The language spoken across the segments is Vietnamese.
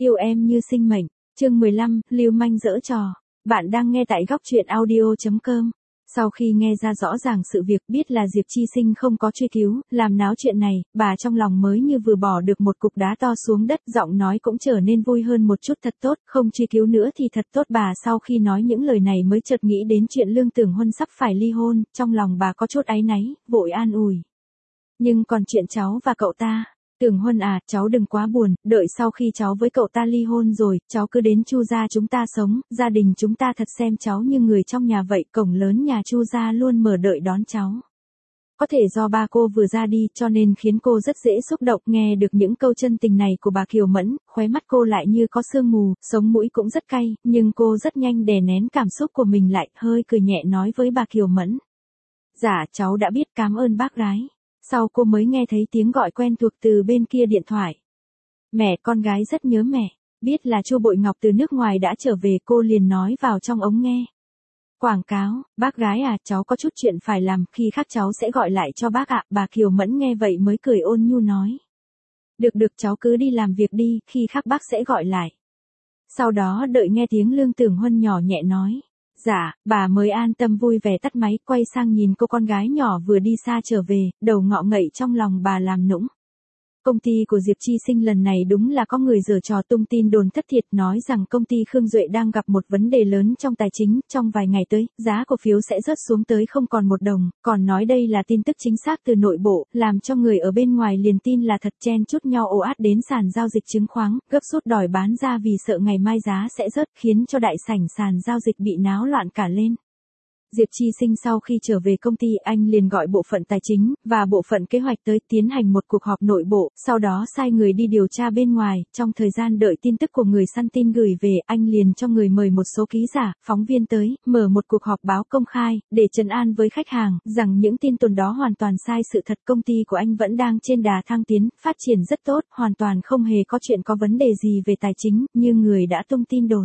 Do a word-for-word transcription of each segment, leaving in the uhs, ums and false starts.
Yêu em như sinh mệnh. Chương mười lăm, lưu manh giở trò. Bạn đang nghe tại góc truyện audio chấm com. Sau khi nghe ra rõ ràng sự việc, biết là Diệp Chi Sinh không có truy cứu, làm náo chuyện này, bà trong lòng mới như vừa bỏ được một cục đá to xuống đất, giọng nói cũng trở nên vui hơn một chút. Thật tốt, không truy cứu nữa thì thật tốt. Bà sau khi nói những lời này mới chợt nghĩ đến chuyện Lương Tưởng Huân sắp phải ly hôn, trong lòng bà có chút áy náy, vội an ủi. Nhưng còn chuyện cháu và cậu ta. Tưởng Huân à, cháu đừng quá buồn, đợi sau khi cháu với cậu ta ly hôn rồi, cháu cứ đến Chu gia chúng ta sống, gia đình chúng ta thật xem cháu như người trong nhà vậy, cổng lớn nhà Chu gia luôn mở đợi đón cháu. Có thể do ba cô vừa ra đi cho nên khiến cô rất dễ xúc động. Nghe được những câu chân tình này của bà Kiều Mẫn, khóe mắt cô lại như có sương mù, sống mũi cũng rất cay, nhưng cô rất nhanh đè nén cảm xúc của mình lại, hơi cười nhẹ nói với bà Kiều Mẫn. Dạ, cháu đã biết, cảm ơn bác gái. Sau cô mới nghe thấy tiếng gọi quen thuộc từ bên kia điện thoại. Mẹ, con gái rất nhớ mẹ. Biết là Chu Bội Ngọc từ nước ngoài đã trở về, cô liền nói vào trong ống nghe. Quảng cáo, bác gái à, cháu có chút chuyện phải làm, khi khác cháu sẽ gọi lại cho bác ạ. Bà Kiều Mẫn nghe vậy mới cười ôn nhu nói. Được được, cháu cứ đi làm việc đi, khi khác bác sẽ gọi lại. Sau đó đợi nghe tiếng Lương Tưởng Huân nhỏ nhẹ nói. Dạ, bà mới an tâm vui vẻ tắt máy, quay sang nhìn cô con gái nhỏ vừa đi xa trở về, đầu ngọ ngậy trong lòng bà làm nũng. Công ty của Diệp Chi Sinh lần này đúng là có người giở trò, tung tin đồn thất thiệt, nói rằng công ty Khương Duệ đang gặp một vấn đề lớn trong tài chính, trong vài ngày tới, giá cổ phiếu sẽ rớt xuống tới không còn một đồng, còn nói đây là tin tức chính xác từ nội bộ, làm cho người ở bên ngoài liền tin là thật, chen chúc nhau ồ ạt đến sàn giao dịch chứng khoán, gấp rút đòi bán ra vì sợ ngày mai giá sẽ rớt, khiến cho đại sảnh sàn giao dịch bị náo loạn cả lên. Diệp Chi Sinh sau khi trở về công ty, anh liền gọi bộ phận tài chính và bộ phận kế hoạch tới tiến hành một cuộc họp nội bộ, sau đó sai người đi điều tra bên ngoài. Trong thời gian đợi tin tức của người săn tin gửi về, anh liền cho người mời một số ký giả, phóng viên tới, mở một cuộc họp báo công khai, để trấn an với khách hàng, rằng những tin đồn đó hoàn toàn sai sự thật. Công ty của anh vẫn đang trên đà thăng tiến, phát triển rất tốt, hoàn toàn không hề có chuyện có vấn đề gì về tài chính, như người đã tung tin đồn.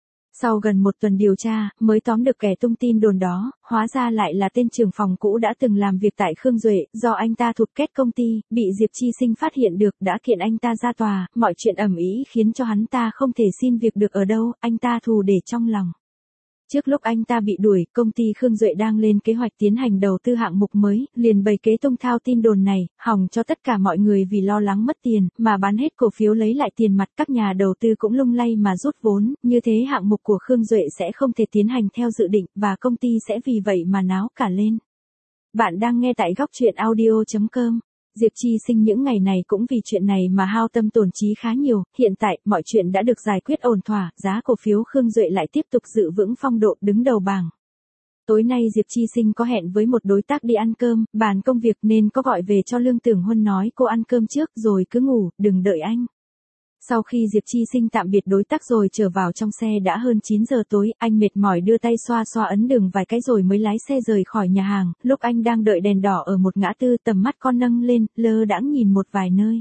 Sau gần một tuần điều tra, mới tóm được kẻ tung tin đồn đó, hóa ra lại là tên trưởng phòng cũ đã từng làm việc tại Khương Duệ, do anh ta thụt kết công ty, bị Diệp Chi Sinh phát hiện được, đã kiện anh ta ra tòa, mọi chuyện ầm ĩ khiến cho hắn ta không thể xin việc được ở đâu, anh ta thù để trong lòng. Trước lúc anh ta bị đuổi, công ty Khương Duệ đang lên kế hoạch tiến hành đầu tư hạng mục mới, liền bày kế tung thao tin đồn này, hòng cho tất cả mọi người vì lo lắng mất tiền, mà bán hết cổ phiếu lấy lại tiền mặt. Các nhà đầu tư cũng lung lay mà rút vốn, như thế hạng mục của Khương Duệ sẽ không thể tiến hành theo dự định, và công ty sẽ vì vậy mà náo cả lên. Bạn đang nghe tại góc truyện audio chấm com. Diệp Chi Sinh những ngày này cũng vì chuyện này mà hao tâm tổn trí khá nhiều, hiện tại, mọi chuyện đã được giải quyết ổn thỏa, giá cổ phiếu Khương Duệ lại tiếp tục giữ vững phong độ đứng đầu bảng. Tối nay Diệp Chi Sinh có hẹn với một đối tác đi ăn cơm, bàn công việc nên có gọi về cho Lương Tưởng Huân nói cô ăn cơm trước rồi cứ ngủ, đừng đợi anh. Sau khi Diệp Chi Sinh tạm biệt đối tác rồi trở vào trong xe đã hơn chín giờ tối, anh mệt mỏi đưa tay xoa xoa ấn đường vài cái rồi mới lái xe rời khỏi nhà hàng. Lúc anh đang đợi đèn đỏ ở một ngã tư, tầm mắt con nâng lên, lơ đãng nhìn một vài nơi.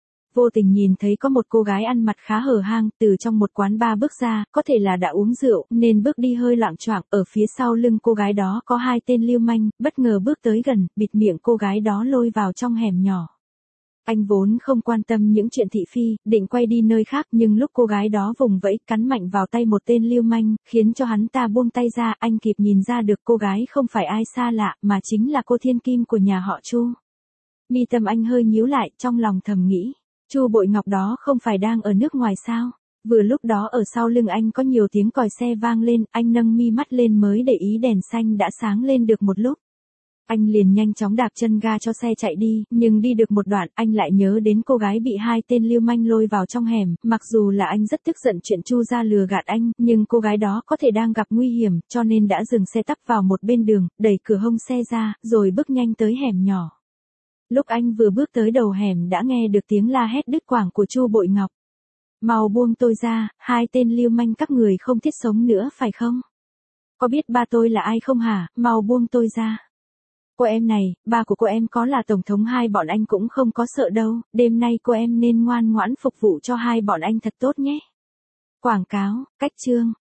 Vô tình nhìn thấy có một cô gái ăn mặc khá hở hang, từ trong một quán bar bước ra, có thể là đã uống rượu, nên bước đi hơi loạng choạng. Ở phía sau lưng cô gái đó có hai tên lưu manh, bất ngờ bước tới gần, bịt miệng cô gái đó lôi vào trong hẻm nhỏ. Anh vốn không quan tâm những chuyện thị phi, định quay đi nơi khác, nhưng lúc cô gái đó vùng vẫy, cắn mạnh vào tay một tên lưu manh, khiến cho hắn ta buông tay ra. Anh kịp nhìn ra được cô gái không phải ai xa lạ, mà chính là cô thiên kim của nhà họ Chu. Mi tâm anh hơi nhíu lại, trong lòng thầm nghĩ, Chu Bội Ngọc đó không phải đang ở nước ngoài sao? Vừa lúc đó ở sau lưng anh có nhiều tiếng còi xe vang lên, anh nâng mi mắt lên mới để ý đèn xanh đã sáng lên được một lúc. Anh liền nhanh chóng đạp chân ga cho xe chạy đi, nhưng đi được một đoạn, anh lại nhớ đến cô gái bị hai tên lưu manh lôi vào trong hẻm. Mặc dù là anh rất tức giận chuyện Chu gia lừa gạt anh, nhưng cô gái đó có thể đang gặp nguy hiểm, cho nên đã dừng xe tấp vào một bên đường, đẩy cửa hông xe ra, rồi bước nhanh tới hẻm nhỏ. Lúc anh vừa bước tới đầu hẻm đã nghe được tiếng la hét đứt quãng của Chu Bội Ngọc. Mau buông tôi ra, hai tên lưu manh các người không thiết sống nữa phải không? Có biết ba tôi là ai không hả, mau buông tôi ra. Cô em này, ba của cô em có là tổng thống, hai bọn anh cũng không có sợ đâu, đêm nay cô em nên ngoan ngoãn phục vụ cho hai bọn anh thật tốt nhé. Quảng cáo, cách chương,